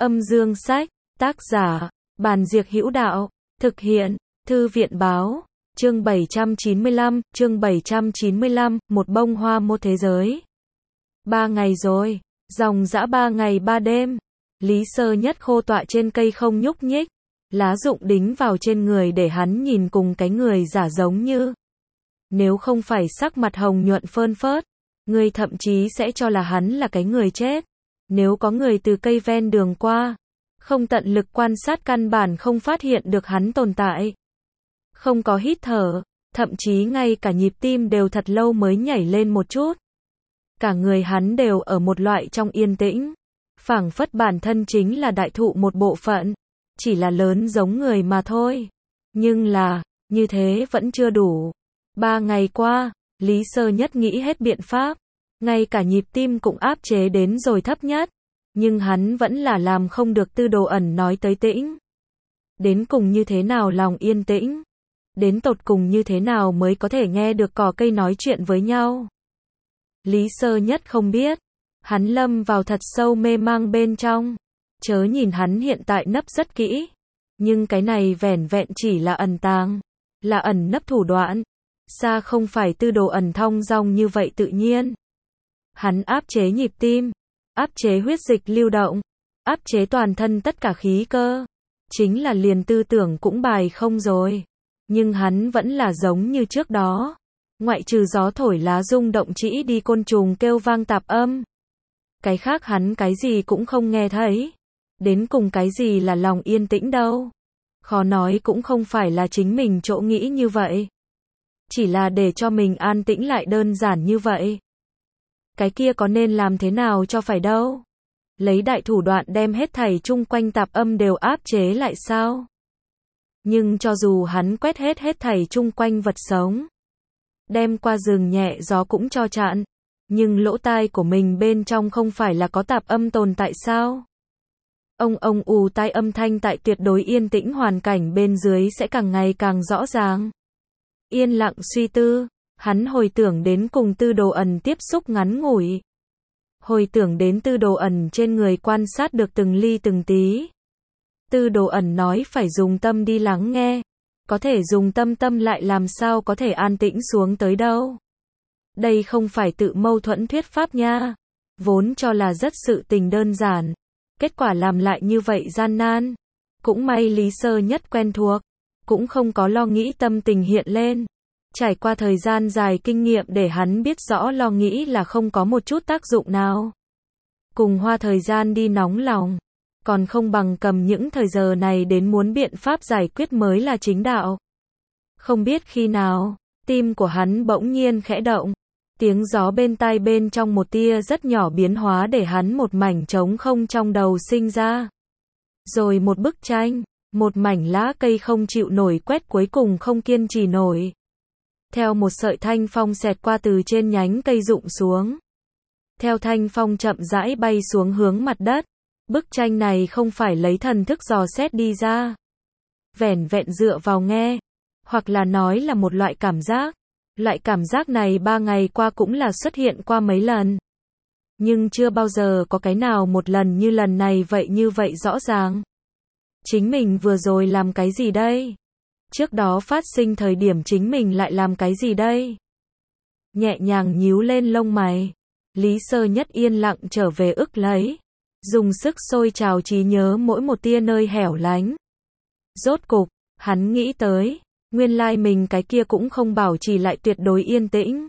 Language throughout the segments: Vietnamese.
Âm dương sách, tác giả, Bàn Diệc Hữu Đạo, thực hiện, Thư viện báo, chương 795, một bông hoa một thế giới. 3 ngày rồi, dòng dã 3 ngày 3 đêm, Lý Sơ Nhất khô tọa trên cây không nhúc nhích, lá rụng đính vào trên người để hắn nhìn cùng cái người giả giống như. Nếu không phải sắc mặt hồng nhuận phơn phớt, người thậm chí sẽ cho là hắn là cái người chết. Nếu có người từ cây ven đường qua, không tận lực quan sát căn bản không phát hiện được hắn tồn tại. Không có hít thở, thậm chí ngay cả nhịp tim đều thật lâu mới nhảy lên một chút. Cả người hắn đều ở một loại trong yên tĩnh, phảng phất bản thân chính là đại thụ một bộ phận, chỉ là lớn giống người mà thôi. Nhưng là, như thế vẫn chưa đủ. 3 ngày qua, Lý Sơ Nhất nghĩ hết biện pháp, ngay cả nhịp tim cũng áp chế đến rồi thấp nhất, nhưng hắn vẫn là làm không được Tư Đồ Ẩn nói tới tĩnh. Đến cùng như thế nào lòng yên tĩnh? Đến tột cùng như thế nào mới có thể nghe được cỏ cây nói chuyện với nhau? Lý Sơ Nhất không biết, hắn lâm vào thật sâu mê mang bên trong, chớ nhìn hắn hiện tại nấp rất kỹ, nhưng cái này vẻn vẹn chỉ là ẩn tàng, là ẩn nấp thủ đoạn, xa không phải Tư Đồ Ẩn thong dong như vậy tự nhiên. Hắn áp chế nhịp tim, áp chế huyết dịch lưu động, áp chế toàn thân tất cả khí cơ, chính là liền tư tưởng cũng bài không rồi. Nhưng hắn vẫn là giống như trước đó, ngoại trừ gió thổi lá rung động chỉ đi côn trùng kêu vang tạp âm. Cái khác hắn cái gì cũng không nghe thấy. Đến cùng cái gì là lòng yên tĩnh đâu. Khó nói cũng không phải là chính mình chỗ nghĩ như vậy. Chỉ là để cho mình an tĩnh lại đơn giản như vậy. Cái kia có nên làm thế nào cho phải đâu. Lấy đại thủ đoạn đem hết thảy chung quanh tạp âm đều áp chế lại sao? Nhưng cho dù hắn quét hết thảy chung quanh vật sống, đem qua rừng nhẹ gió cũng cho chặn, nhưng lỗ tai của mình bên trong không phải là có tạp âm tồn tại sao? Ông ù tai âm thanh tại tuyệt đối yên tĩnh hoàn cảnh bên dưới sẽ càng ngày càng rõ ràng. Yên lặng suy tư, hắn hồi tưởng đến cùng Tư Đồ Ẩn tiếp xúc ngắn ngủi. Hồi tưởng đến Tư Đồ Ẩn trên người quan sát được từng ly từng tí. Tư Đồ Ẩn nói phải dùng tâm đi lắng nghe, có thể dùng tâm lại làm sao có thể an tĩnh xuống tới đâu. Đây không phải tự mâu thuẫn thuyết pháp nha, vốn cho là rất sự tình đơn giản, kết quả làm lại như vậy gian nan. Cũng may Lý Sơ Nhất quen thuộc, cũng không có lo nghĩ tâm tình hiện lên. Trải qua thời gian dài kinh nghiệm để hắn biết rõ lo nghĩ là không có một chút tác dụng nào. Cùng hoa thời gian đi nóng lòng, còn không bằng cầm những thời giờ này đến muốn biện pháp giải quyết mới là chính đạo. Không biết khi nào, tim của hắn bỗng nhiên khẽ động. Tiếng gió bên tai bên trong một tia rất nhỏ biến hóa để hắn một mảnh trống không trong đầu sinh ra. Rồi một bức tranh, một mảnh lá cây không chịu nổi quét cuối cùng không kiên trì nổi. Theo một sợi thanh phong xẹt qua từ trên nhánh cây rụng xuống. Theo thanh phong chậm rãi bay xuống hướng mặt đất. Bức tranh này không phải lấy thần thức dò xét đi ra. Vẻn vẹn dựa vào nghe. Hoặc là nói là một loại cảm giác. Loại cảm giác này 3 ngày qua cũng là xuất hiện qua mấy lần. Nhưng chưa bao giờ có cái nào một lần như lần này vậy như vậy rõ ràng. Chính mình vừa rồi làm cái gì đây? Trước đó phát sinh thời điểm chính mình lại làm cái gì đây? Nhẹ nhàng nhíu lên lông mày. Lý Sơ Nhất yên lặng trở về ức lấy. Dùng sức sôi trào trí nhớ mỗi một tia nơi hẻo lánh. Rốt cục, hắn nghĩ tới, nguyên lai mình cái kia cũng không bảo trì lại tuyệt đối yên tĩnh.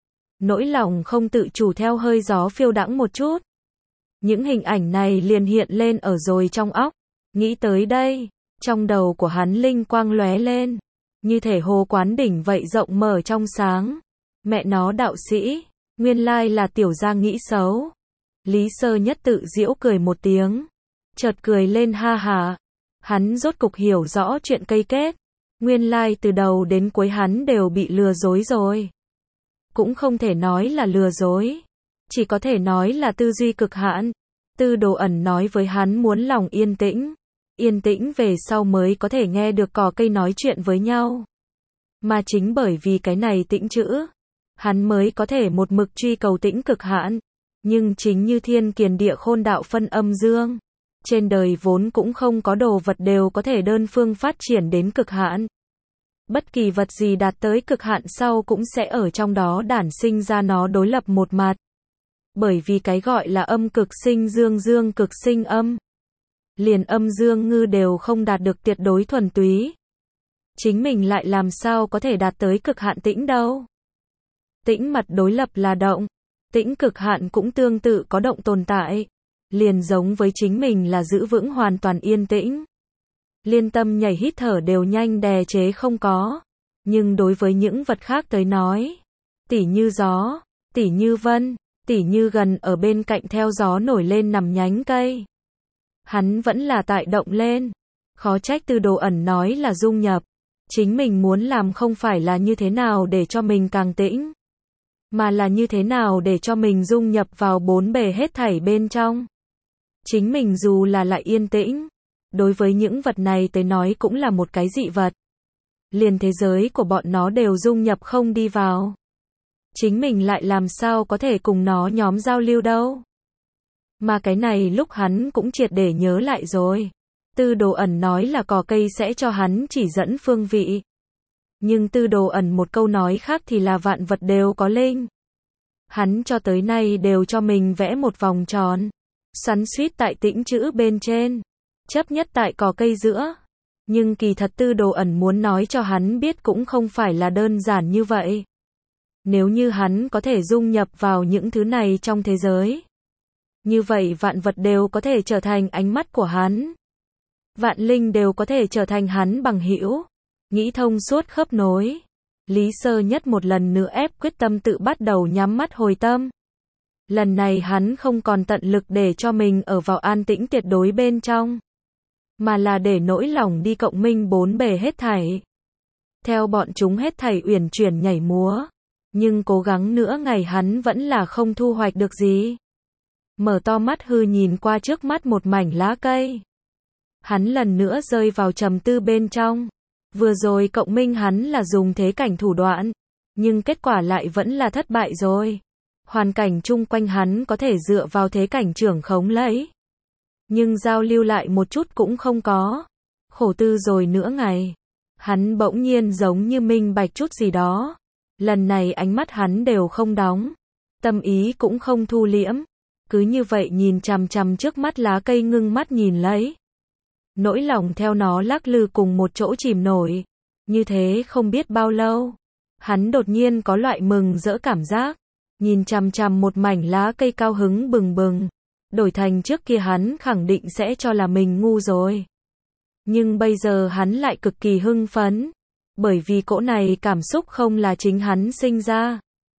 Nỗi lòng không tự chủ theo hơi gió phiêu đãng một chút. Những hình ảnh này liền hiện lên ở rồi trong óc. Nghĩ tới đây, trong đầu của hắn linh quang lóe lên, như thể hồ quán đỉnh vậy rộng mở trong sáng. Mẹ nó đạo sĩ, nguyên lai là tiểu gia nghĩ xấu. Lý Sơ Nhất tự giễu cười một tiếng, chợt cười lên ha hả. Hắn rốt cục hiểu rõ chuyện cây kết, nguyên lai từ đầu đến cuối hắn đều bị lừa dối rồi. Cũng không thể nói là lừa dối, chỉ có thể nói là tư duy cực hạn. Tư Đồ Ẩn nói với hắn muốn lòng yên tĩnh về sau mới có thể nghe được cỏ cây nói chuyện với nhau. Mà chính bởi vì cái này tĩnh chữ, hắn mới có thể một mực truy cầu tĩnh cực hạn. Nhưng chính như thiên kiền địa khôn đạo phân âm dương, Trên đời vốn cũng không có đồ vật đều có thể đơn phương phát triển đến cực hạn. Bất kỳ vật gì đạt tới cực hạn sau cũng sẽ ở trong đó đản sinh ra nó đối lập một mặt. Bởi vì cái gọi là âm cực sinh dương, dương cực sinh âm. Liền âm dương ngư đều không đạt được tuyệt đối thuần túy. Chính mình lại làm sao có thể đạt tới cực hạn tĩnh đâu. Tĩnh mặt đối lập là động. Tĩnh cực hạn cũng tương tự có động tồn tại. Liền giống với chính mình là giữ vững hoàn toàn yên tĩnh. Liên tâm nhảy hít thở đều nhanh đè chế không có. Nhưng đối với những vật khác tới nói, tỉ như gió, tỉ như vân, tỉ như gần ở bên cạnh theo gió nổi lên nằm nhánh cây. Hắn vẫn là tại động lên. Khó trách Tư Đồ Ẩn nói là dung nhập. Chính mình muốn làm không phải là như thế nào để cho mình càng tĩnh, mà là như thế nào để cho mình dung nhập vào bốn bề hết thảy bên trong. Chính mình dù là lại yên tĩnh, đối với những vật này tới nói cũng là một cái dị vật. Liền thế giới của bọn nó đều dung nhập không đi vào. Chính mình lại làm sao có thể cùng nó nhóm giao lưu đâu. Mà cái này lúc hắn cũng triệt để nhớ lại rồi. Tư Đồ Ẩn nói là cỏ cây sẽ cho hắn chỉ dẫn phương vị. Nhưng Tư Đồ Ẩn một câu nói khác thì là vạn vật đều có linh. Hắn cho tới nay đều cho mình vẽ một vòng tròn. Xoắn xuýt tại tĩnh chữ bên trên. Chấp nhất tại cỏ cây giữa. Nhưng kỳ thật Tư Đồ Ẩn muốn nói cho hắn biết cũng không phải là đơn giản như vậy. Nếu như hắn có thể dung nhập vào những thứ này trong thế giới, như vậy vạn vật đều có thể trở thành ánh mắt của hắn. Vạn linh đều có thể trở thành hắn bằng hữu. Nghĩ thông suốt khớp nối. Lý Sơ Nhất một lần nữa ép quyết tâm tự bắt đầu nhắm mắt hồi tâm. Lần này hắn không còn tận lực để cho mình ở vào an tĩnh tuyệt đối bên trong, mà là để nỗi lòng đi cộng minh bốn bề hết thảy. Theo bọn chúng hết thảy uyển chuyển nhảy múa. Nhưng cố gắng nữa ngày hắn vẫn là không thu hoạch được gì. Mở to mắt hư nhìn qua trước mắt một mảnh lá cây. Hắn lần nữa rơi vào trầm tư bên trong. Vừa rồi cộng minh hắn là dùng thế cảnh thủ đoạn, nhưng kết quả lại vẫn là thất bại rồi. Hoàn cảnh chung quanh hắn có thể dựa vào thế cảnh trưởng khống lấy, nhưng giao lưu lại một chút cũng không có. Khổ tư rồi nửa ngày. Hắn bỗng nhiên giống như minh bạch chút gì đó. Lần này ánh mắt hắn đều không đóng. Tâm ý cũng không thu liễm. Cứ như vậy nhìn chằm chằm trước mắt lá cây ngưng mắt nhìn lấy. Nỗi lòng theo nó lắc lư cùng một chỗ chìm nổi. Như thế không biết bao lâu. Hắn đột nhiên có loại mừng rỡ cảm giác. Nhìn chằm chằm một mảnh lá cây cao hứng bừng bừng. Đổi thành trước kia hắn khẳng định sẽ cho là mình ngu rồi. Nhưng bây giờ hắn lại cực kỳ hưng phấn. Bởi vì cỗ này cảm xúc không là chính hắn sinh ra,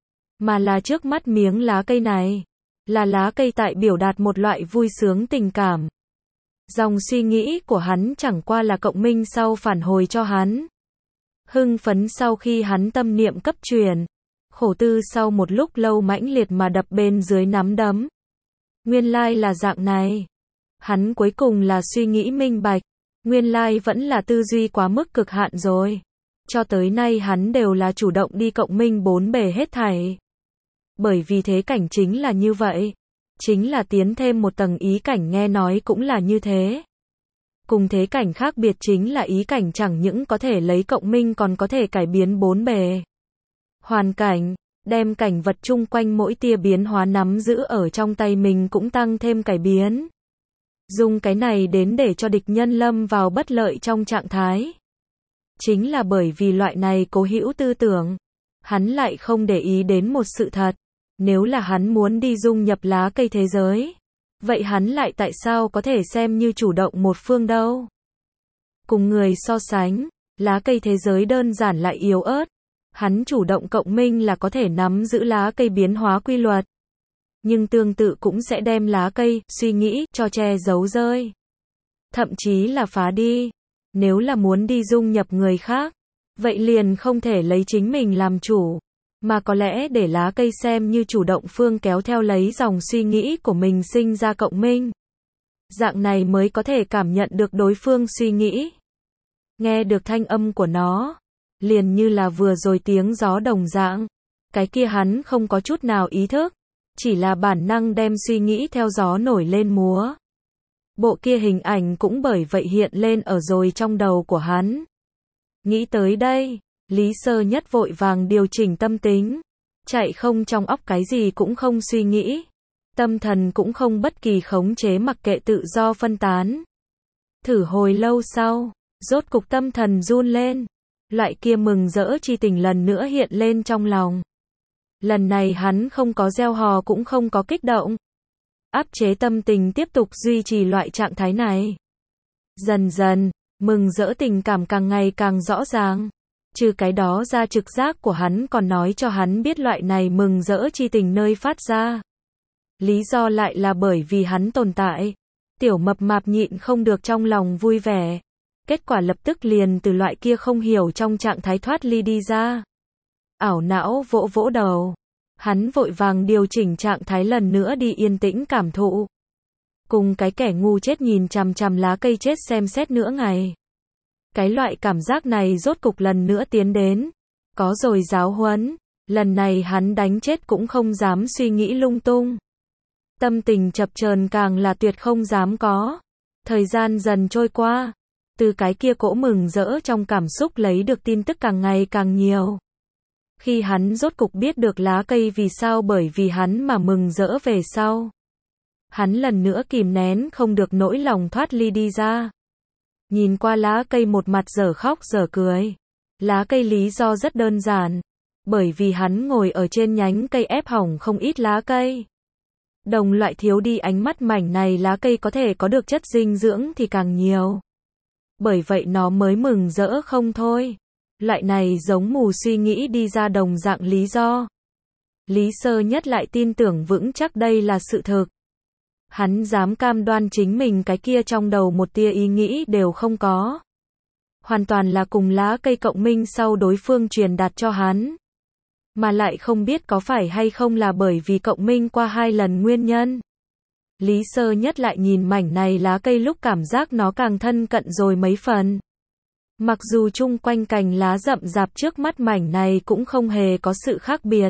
mà là trước mắt miếng lá cây này. Là lá cây tại biểu đạt một loại vui sướng tình cảm. Dòng suy nghĩ của hắn chẳng qua là cộng minh sau phản hồi cho hắn. Hưng phấn sau khi hắn tâm niệm cấp truyền. Khổ tư sau một lúc lâu mãnh liệt mà đập bên dưới nắm đấm. Nguyên lai là dạng này. Hắn cuối cùng là suy nghĩ minh bạch. Nguyên lai vẫn là tư duy quá mức cực hạn rồi. Cho tới nay hắn đều là chủ động đi cộng minh bốn bề hết thảy. Bởi vì thế cảnh chính là như vậy. Chính là tiến thêm một tầng ý cảnh nghe nói cũng là như thế. Cùng thế cảnh khác biệt chính là ý cảnh chẳng những có thể lấy cộng minh còn có thể cải biến bốn bề. Hoàn cảnh, đem cảnh vật chung quanh mỗi tia biến hóa nắm giữ ở trong tay mình cũng tăng thêm cải biến. Dùng cái này đến để cho địch nhân lâm vào bất lợi trong trạng thái. Chính là bởi vì loại này cố hữu tư tưởng, hắn lại không để ý đến một sự thật. Nếu là hắn muốn đi dung nhập lá cây thế giới, vậy hắn lại tại sao có thể xem như chủ động một phương đâu? Cùng người so sánh, lá cây thế giới đơn giản lại yếu ớt. Hắn chủ động cộng minh là có thể nắm giữ lá cây biến hóa quy luật. Nhưng tương tự cũng sẽ đem lá cây, suy nghĩ, cho che giấu rơi. Thậm chí là phá đi. Nếu là muốn đi dung nhập người khác, vậy liền không thể lấy chính mình làm chủ, mà có lẽ để lá cây xem như chủ động phương kéo theo lấy dòng suy nghĩ của mình sinh ra cộng minh. Dạng này mới có thể cảm nhận được đối phương suy nghĩ. Nghe được thanh âm của nó, liền như là vừa rồi tiếng gió đồng dạng. Cái kia hắn không có chút nào ý thức, chỉ là bản năng đem suy nghĩ theo gió nổi lên múa. Bộ kia hình ảnh cũng bởi vậy hiện lên ở rồi trong đầu của hắn. Nghĩ tới đây, Lý Sơ Nhất vội vàng điều chỉnh tâm tính. Chạy không trong óc cái gì cũng không suy nghĩ. Tâm thần cũng không bất kỳ khống chế, mặc kệ tự do phân tán. Thử hồi lâu sau, rốt cục tâm thần run lên. Loại kia mừng rỡ chi tình lần nữa hiện lên trong lòng. Lần này hắn không có reo hò cũng không có kích động. Áp chế tâm tình tiếp tục duy trì loại trạng thái này. Dần dần, mừng rỡ tình cảm càng ngày càng rõ ràng. Trừ cái đó ra, trực giác của hắn còn nói cho hắn biết loại này mừng rỡ chi tình nơi phát ra. Lý do lại là bởi vì hắn tồn tại. Tiểu mập mạp nhịn không được trong lòng vui vẻ. Kết quả lập tức liền từ loại kia không hiểu trong trạng thái thoát ly đi ra. Ảo não vỗ vỗ đầu. Hắn vội vàng điều chỉnh trạng thái lần nữa đi yên tĩnh cảm thụ. Cùng cái kẻ ngu chết nhìn chằm chằm lá cây chết xem xét nửa ngày. Cái loại cảm giác này rốt cục lần nữa tiến đến. Có rồi giáo huấn. Lần này hắn đánh chết cũng không dám suy nghĩ lung tung. Tâm tình chập chờn càng là tuyệt không dám có. Thời gian dần trôi qua. Từ cái kia cỗ mừng rỡ trong cảm xúc lấy được tin tức càng ngày càng nhiều. Khi hắn rốt cục biết được lá cây vì sao bởi vì hắn mà mừng rỡ về sau. Hắn lần nữa kìm nén không được nỗi lòng thoát ly đi ra. Nhìn qua lá cây một mặt dở khóc dở cười. Lá cây lý do rất đơn giản. Bởi vì hắn ngồi ở trên nhánh cây ép hỏng không ít lá cây. Đồng loại thiếu đi ánh mắt mảnh này lá cây có thể có được chất dinh dưỡng thì càng nhiều. Bởi vậy nó mới mừng rỡ không thôi. Loại này giống mù suy nghĩ đi ra đồng dạng lý do. Lý Sơ Nhất lại tin tưởng vững chắc đây là sự thực. Hắn dám cam đoan chính mình cái kia trong đầu một tia ý nghĩ đều không có. Hoàn toàn là cùng lá cây cộng minh sau đối phương truyền đạt cho hắn. Mà lại không biết có phải hay không là bởi vì cộng minh qua 2 lần nguyên nhân. Lý Sơ Nhất lại nhìn mảnh này lá cây lúc cảm giác nó càng thân cận rồi mấy phần. Mặc dù chung quanh cành lá rậm rạp trước mắt mảnh này cũng không hề có sự khác biệt.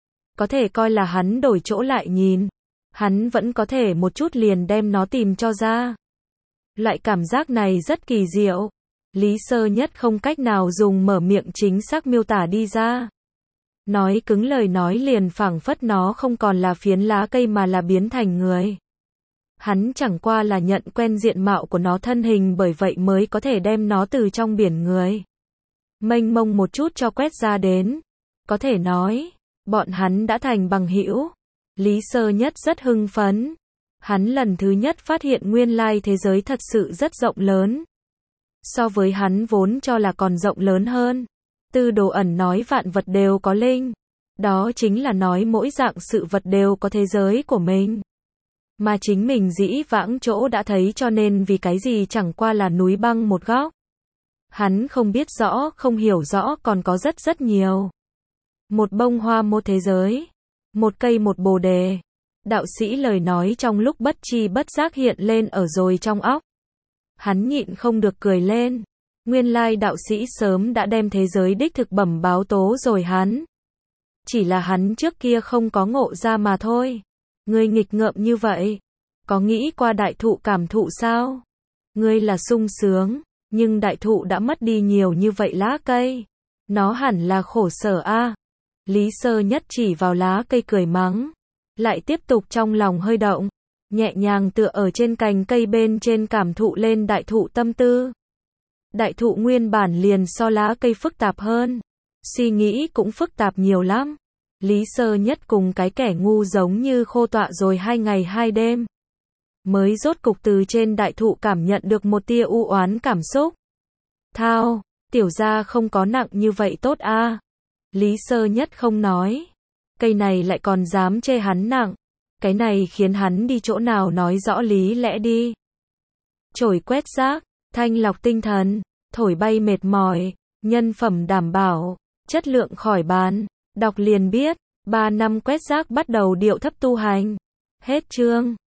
Có thể coi là hắn đổi chỗ lại nhìn. Hắn vẫn có thể một chút liền đem nó tìm cho ra. Loại cảm giác này rất kỳ diệu. Lý Sơ Nhất không cách nào dùng mở miệng chính xác miêu tả đi ra. Nói cứng lời nói liền phảng phất nó không còn là phiến lá cây mà là biến thành người. Hắn chẳng qua là nhận quen diện mạo của nó thân hình, bởi vậy mới có thể đem nó từ trong biển người mênh mông một chút cho quét ra đến. Có thể nói, bọn hắn đã thành bằng hữu. Lý Sơ Nhất rất hưng phấn. Hắn lần thứ nhất phát hiện nguyên lai thế giới thật sự rất rộng lớn. So với hắn vốn cho là còn rộng lớn hơn. Tư Đồ Ẩn nói vạn vật đều có linh. Đó chính là nói mỗi dạng sự vật đều có thế giới của mình. Mà chính mình dĩ vãng chỗ đã thấy, cho nên vì cái gì chẳng qua là núi băng một góc. Hắn không biết rõ, không hiểu rõ, còn có rất rất nhiều. Một bông hoa một thế giới. Một cây một bồ đề. Đạo sĩ lời nói trong lúc bất tri bất giác hiện lên ở rồi trong óc. Hắn nhịn không được cười lên. Nguyên lai đạo sĩ sớm đã đem thế giới đích thực bẩm báo tố rồi hắn. Chỉ là hắn trước kia không có ngộ ra mà thôi. Ngươi nghịch ngợm như vậy. Có nghĩ qua đại thụ cảm thụ sao? Ngươi là sung sướng. Nhưng đại thụ đã mất đi nhiều như vậy lá cây. Nó hẳn là khổ sở a. Lý Sơ Nhất chỉ vào lá cây cười mắng. Lại tiếp tục trong lòng hơi động. Nhẹ nhàng tựa ở trên cành cây bên trên cảm thụ lên đại thụ tâm tư. Đại thụ nguyên bản liền so lá cây phức tạp hơn. Suy nghĩ cũng phức tạp nhiều lắm. Lý Sơ Nhất cùng cái kẻ ngu giống như khô tọa rồi 2 ngày 2 đêm. Mới rốt cục từ trên đại thụ cảm nhận được một tia u oán cảm xúc. Thao, tiểu gia không có nặng như vậy tốt a. Lý Sơ Nhất không nói. Cây này lại còn dám chê hắn nặng. Cái này khiến hắn đi chỗ nào nói rõ lý lẽ đi. Chổi quét rác, thanh lọc tinh thần, thổi bay mệt mỏi, nhân phẩm đảm bảo, chất lượng khỏi bàn. Đọc liền biết, 3 năm quét rác bắt đầu điệu thấp tu hành. Hết chương.